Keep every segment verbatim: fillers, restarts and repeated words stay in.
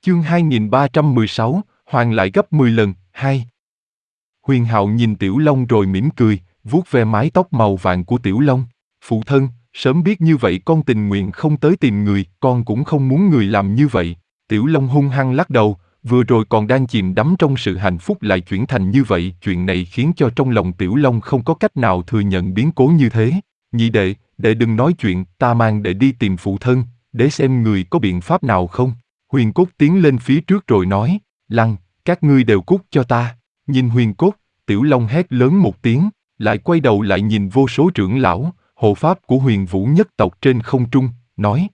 Chương hai nghìn ba trăm mười sáu, Hoàng lại gấp mười lần, hai. Huyền Hạo nhìn Tiểu Long rồi mỉm cười, vuốt ve mái tóc màu vàng của Tiểu Long. Phụ thân, sớm biết như vậy con tình nguyện không tới tìm người, con cũng không muốn người làm như vậy. Tiểu Long hung hăng lắc đầu, vừa rồi còn đang chìm đắm trong sự hạnh phúc lại chuyển thành như vậy. Chuyện này khiến cho trong lòng Tiểu Long không có cách nào thừa nhận biến cố như thế. Nhị đệ, đệ đừng nói chuyện, ta mang đệ đi tìm phụ thân, để xem người có biện pháp nào không. Huyền Cốt tiến lên phía trước rồi nói, Lăng, các ngươi đều cút cho ta. Nhìn Huyền Cốt, Tiểu Long hét lớn một tiếng, lại quay đầu lại nhìn vô số trưởng lão, hộ pháp của Huyền Vũ nhất tộc trên không trung, nói.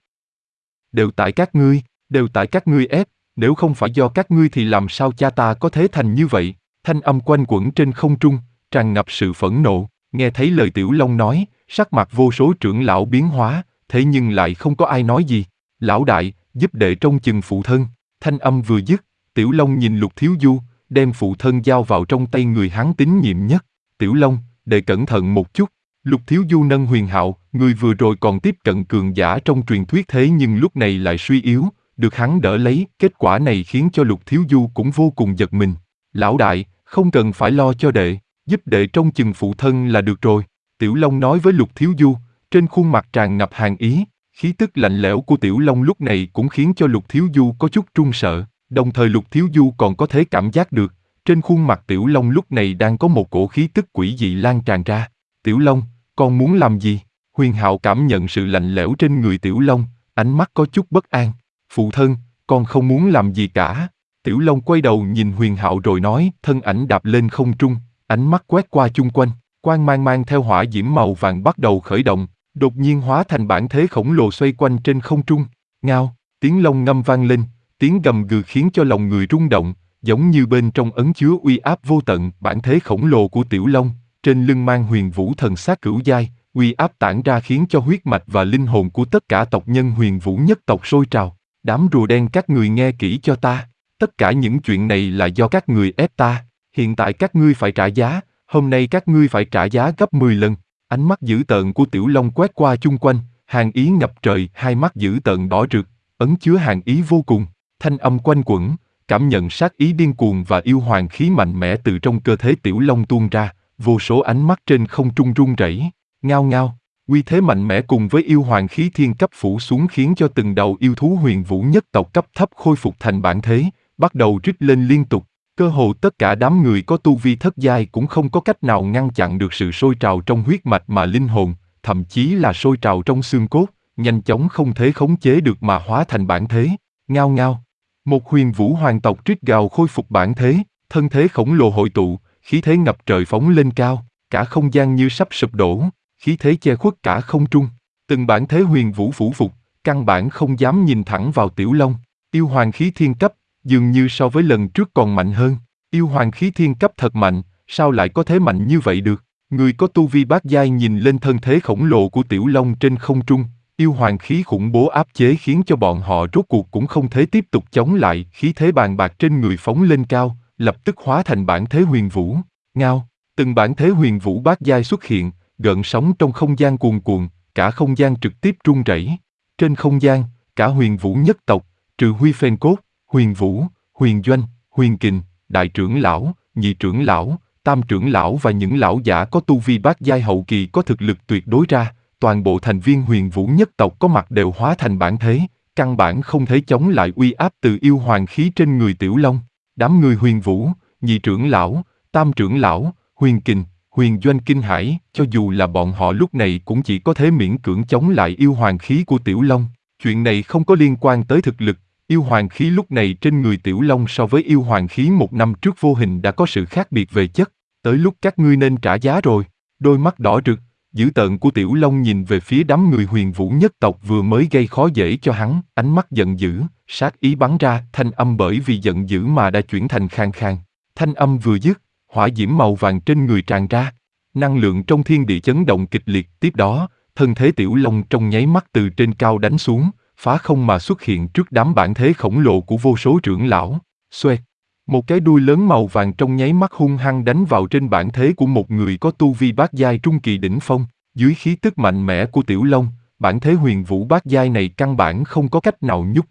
Đều tại các ngươi, đều tại các ngươi ép, nếu không phải do các ngươi thì làm sao cha ta có thể thành như vậy. Thanh âm quanh quẩn trên không trung, tràn ngập sự phẫn nộ, nghe thấy lời Tiểu Long nói, sắc mặt vô số trưởng lão biến hóa, thế nhưng lại không có ai nói gì. Lão đại, giúp đệ trông chừng phụ thân. Thanh âm vừa dứt, Tiểu Long nhìn Lục Thiếu Du, đem phụ thân giao vào trong tay người hắn tín nhiệm nhất. Tiểu Long, đệ cẩn thận một chút. Lục Thiếu Du nâng Huyền Hạo, người vừa rồi còn tiếp cận cường giả trong truyền thuyết thế nhưng lúc này lại suy yếu, được hắn đỡ lấy. Kết quả này khiến cho Lục Thiếu Du cũng vô cùng giật mình. Lão đại, không cần phải lo cho đệ, giúp đệ trông chừng phụ thân là được rồi. Tiểu Long nói với Lục Thiếu Du, trên khuôn mặt tràn ngập hàn ý. Khí tức lạnh lẽo của Tiểu Long lúc này cũng khiến cho Lục Thiếu Du có chút run sợ, đồng thời Lục Thiếu Du còn có thể cảm giác được, trên khuôn mặt Tiểu Long lúc này đang có một cổ khí tức quỷ dị lan tràn ra. Tiểu Long, con muốn làm gì? Huyền Hạo cảm nhận sự lạnh lẽo trên người Tiểu Long, ánh mắt có chút bất an. Phụ thân, con không muốn làm gì cả. Tiểu Long quay đầu nhìn Huyền Hạo rồi nói, thân ảnh đạp lên không trung, ánh mắt quét qua chung quanh, quang mang mang theo hỏa diễm màu vàng bắt đầu khởi động. Đột nhiên hóa thành bản thế khổng lồ xoay quanh trên không trung. Ngao, tiếng long ngâm vang lên, tiếng gầm gừ khiến cho lòng người rung động, giống như bên trong ấn chứa uy áp vô tận. Bản thế khổng lồ của Tiểu Long, trên lưng mang huyền vũ thần sát cửu giai, uy áp tản ra khiến cho huyết mạch và linh hồn của tất cả tộc nhân huyền vũ nhất tộc sôi trào. Đám rùa đen các người nghe kỹ cho ta, tất cả những chuyện này là do các người ép ta, hiện tại các ngươi phải trả giá, hôm nay các ngươi phải trả giá gấp mười lần. Ánh mắt dữ tợn của Tiểu Long quét qua chung quanh, hàn ý ngập trời, hai mắt dữ tợn đỏ rực, ấn chứa hàn ý vô cùng. Thanh âm quanh quẩn, cảm nhận sát ý điên cuồng và yêu hoàng khí mạnh mẽ từ trong cơ thể Tiểu Long tuôn ra, vô số ánh mắt trên không trung run rẩy. Ngao ngao, uy thế mạnh mẽ cùng với yêu hoàng khí thiên cấp phủ xuống khiến cho từng đầu yêu thú huyền vũ nhất tộc cấp thấp khôi phục thành bản thế, bắt đầu rít lên liên tục. Cơ hồ tất cả đám người có tu vi thất giai cũng không có cách nào ngăn chặn được sự sôi trào trong huyết mạch mà linh hồn, thậm chí là sôi trào trong xương cốt, nhanh chóng không thể khống chế được mà hóa thành bản thế. Ngao ngao, một huyền vũ hoàng tộc rít gào khôi phục bản thế, thân thế khổng lồ hội tụ, khí thế ngập trời phóng lên cao, cả không gian như sắp sụp đổ, khí thế che khuất cả không trung. Từng bản thế huyền vũ phủ phục, căn bản không dám nhìn thẳng vào Tiểu Long. Yêu hoàng khí thiên cấp, dường như so với lần trước còn mạnh hơn. Yêu hoàng khí thiên cấp thật mạnh, sao lại có thế mạnh như vậy được? Người có tu vi bát giai nhìn lên thân thế khổng lồ của Tiểu Long trên không trung, yêu hoàng khí khủng bố áp chế khiến cho bọn họ rốt cuộc cũng không thể tiếp tục chống lại. Khí thế bàn bạc trên người phóng lên cao, lập tức hóa thành bản thế huyền vũ. Ngao, từng bản thế huyền vũ bát giai xuất hiện, gợn sóng trong không gian cuồn cuộn, cả không gian trực tiếp rung rẩy. Trên không gian, cả huyền vũ nhất tộc, trừ Huy Phên Cốt, Huyền Vũ, Huyền Doanh, Huyền Kình, đại trưởng lão, nhị trưởng lão, tam trưởng lão và những lão giả có tu vi bát giai hậu kỳ có thực lực tuyệt đối ra, toàn bộ thành viên huyền vũ nhất tộc có mặt đều hóa thành bản thế, căn bản không thể chống lại uy áp từ yêu hoàng khí trên người Tiểu Long. Đám người huyền vũ, nhị trưởng lão, tam trưởng lão, Huyền Kình, Huyền Doanh kinh hãi, cho dù là bọn họ lúc này cũng chỉ có thể miễn cưỡng chống lại yêu hoàng khí của Tiểu Long. Chuyện này không có liên quan tới thực lực. Yêu hoàng khí lúc này trên người Tiểu Long so với yêu hoàng khí một năm trước vô hình đã có sự khác biệt về chất, tới lúc các ngươi nên trả giá rồi. Đôi mắt đỏ rực, dữ tợn của Tiểu Long nhìn về phía đám người huyền vũ nhất tộc vừa mới gây khó dễ cho hắn, ánh mắt giận dữ, sát ý bắn ra, thanh âm bởi vì giận dữ mà đã chuyển thành khàn khàn. Thanh âm vừa dứt, hỏa diễm màu vàng trên người tràn ra, năng lượng trong thiên địa chấn động kịch liệt, tiếp đó, thân thế Tiểu Long trong nháy mắt từ trên cao đánh xuống, phá không mà xuất hiện trước đám bản thế khổng lồ của vô số trưởng lão. Xoẹt, một cái đuôi lớn màu vàng trong nháy mắt hung hăng đánh vào trên bản thế của một người có tu vi bát giai trung kỳ đỉnh phong. Dưới khí tức mạnh mẽ của Tiểu Long, bản thế huyền vũ bát giai này căn bản không có cách nào nhúc nhích,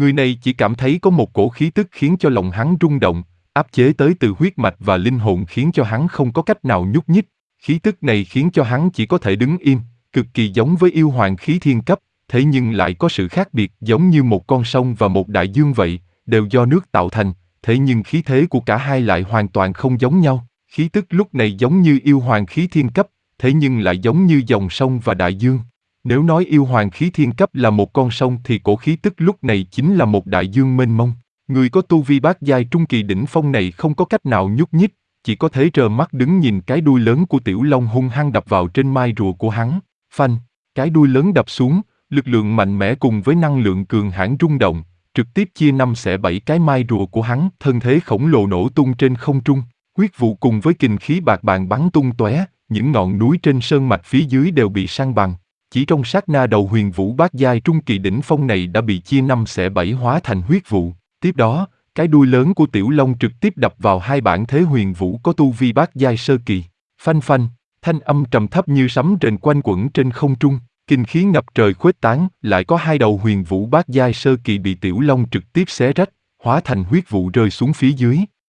Người này chỉ cảm thấy có một cổ khí tức khiến cho lòng hắn rung động, áp chế tới từ huyết mạch và linh hồn khiến cho hắn không có cách nào nhúc nhích. Khí tức này khiến cho hắn chỉ có thể đứng im, cực kỳ giống với yêu hoàng khí thiên cấp, thế nhưng lại có sự khác biệt, giống như một con sông và một đại dương vậy, đều do nước tạo thành, thế nhưng khí thế của cả hai lại hoàn toàn không giống nhau. Khí tức lúc này giống như yêu hoàng khí thiên cấp, thế nhưng lại giống như dòng sông và đại dương. Nếu nói yêu hoàng khí thiên cấp là một con sông thì cổ khí tức lúc này chính là một đại dương mênh mông. Người có tu vi bát giai trung kỳ đỉnh phong này không có cách nào nhúc nhích, chỉ có thể trơ mắt đứng nhìn cái đuôi lớn của tiểu long hung hăng đập vào trên mai rùa của hắn. Phanh, cái đuôi lớn đập xuống, lực lượng mạnh mẽ cùng với năng lượng cường hãn rung động, trực tiếp chia năm xẻ bảy cái mai rùa của hắn, thân thế khổng lồ nổ tung trên không trung, huyết vụ cùng với kình khí bạc bàn bắn tung tóe, những ngọn núi trên sơn mạch phía dưới đều bị san bằng. Chỉ trong sát na đầu huyền vũ bát giai trung kỳ đỉnh phong này đã bị chia năm xẻ bảy hóa thành huyết vụ. Tiếp đó, cái đuôi lớn của tiểu long trực tiếp đập vào hai bản thế huyền vũ có tu vi bát giai sơ kỳ. Phanh phanh, thanh âm trầm thấp như sấm rền quanh quẩn trên không trung, kinh khí ngập trời khuếch tán, lại có hai đầu huyền vũ bát giai sơ kỳ bị tiểu long trực tiếp xé rách, hóa thành huyết vụ rơi xuống phía dưới.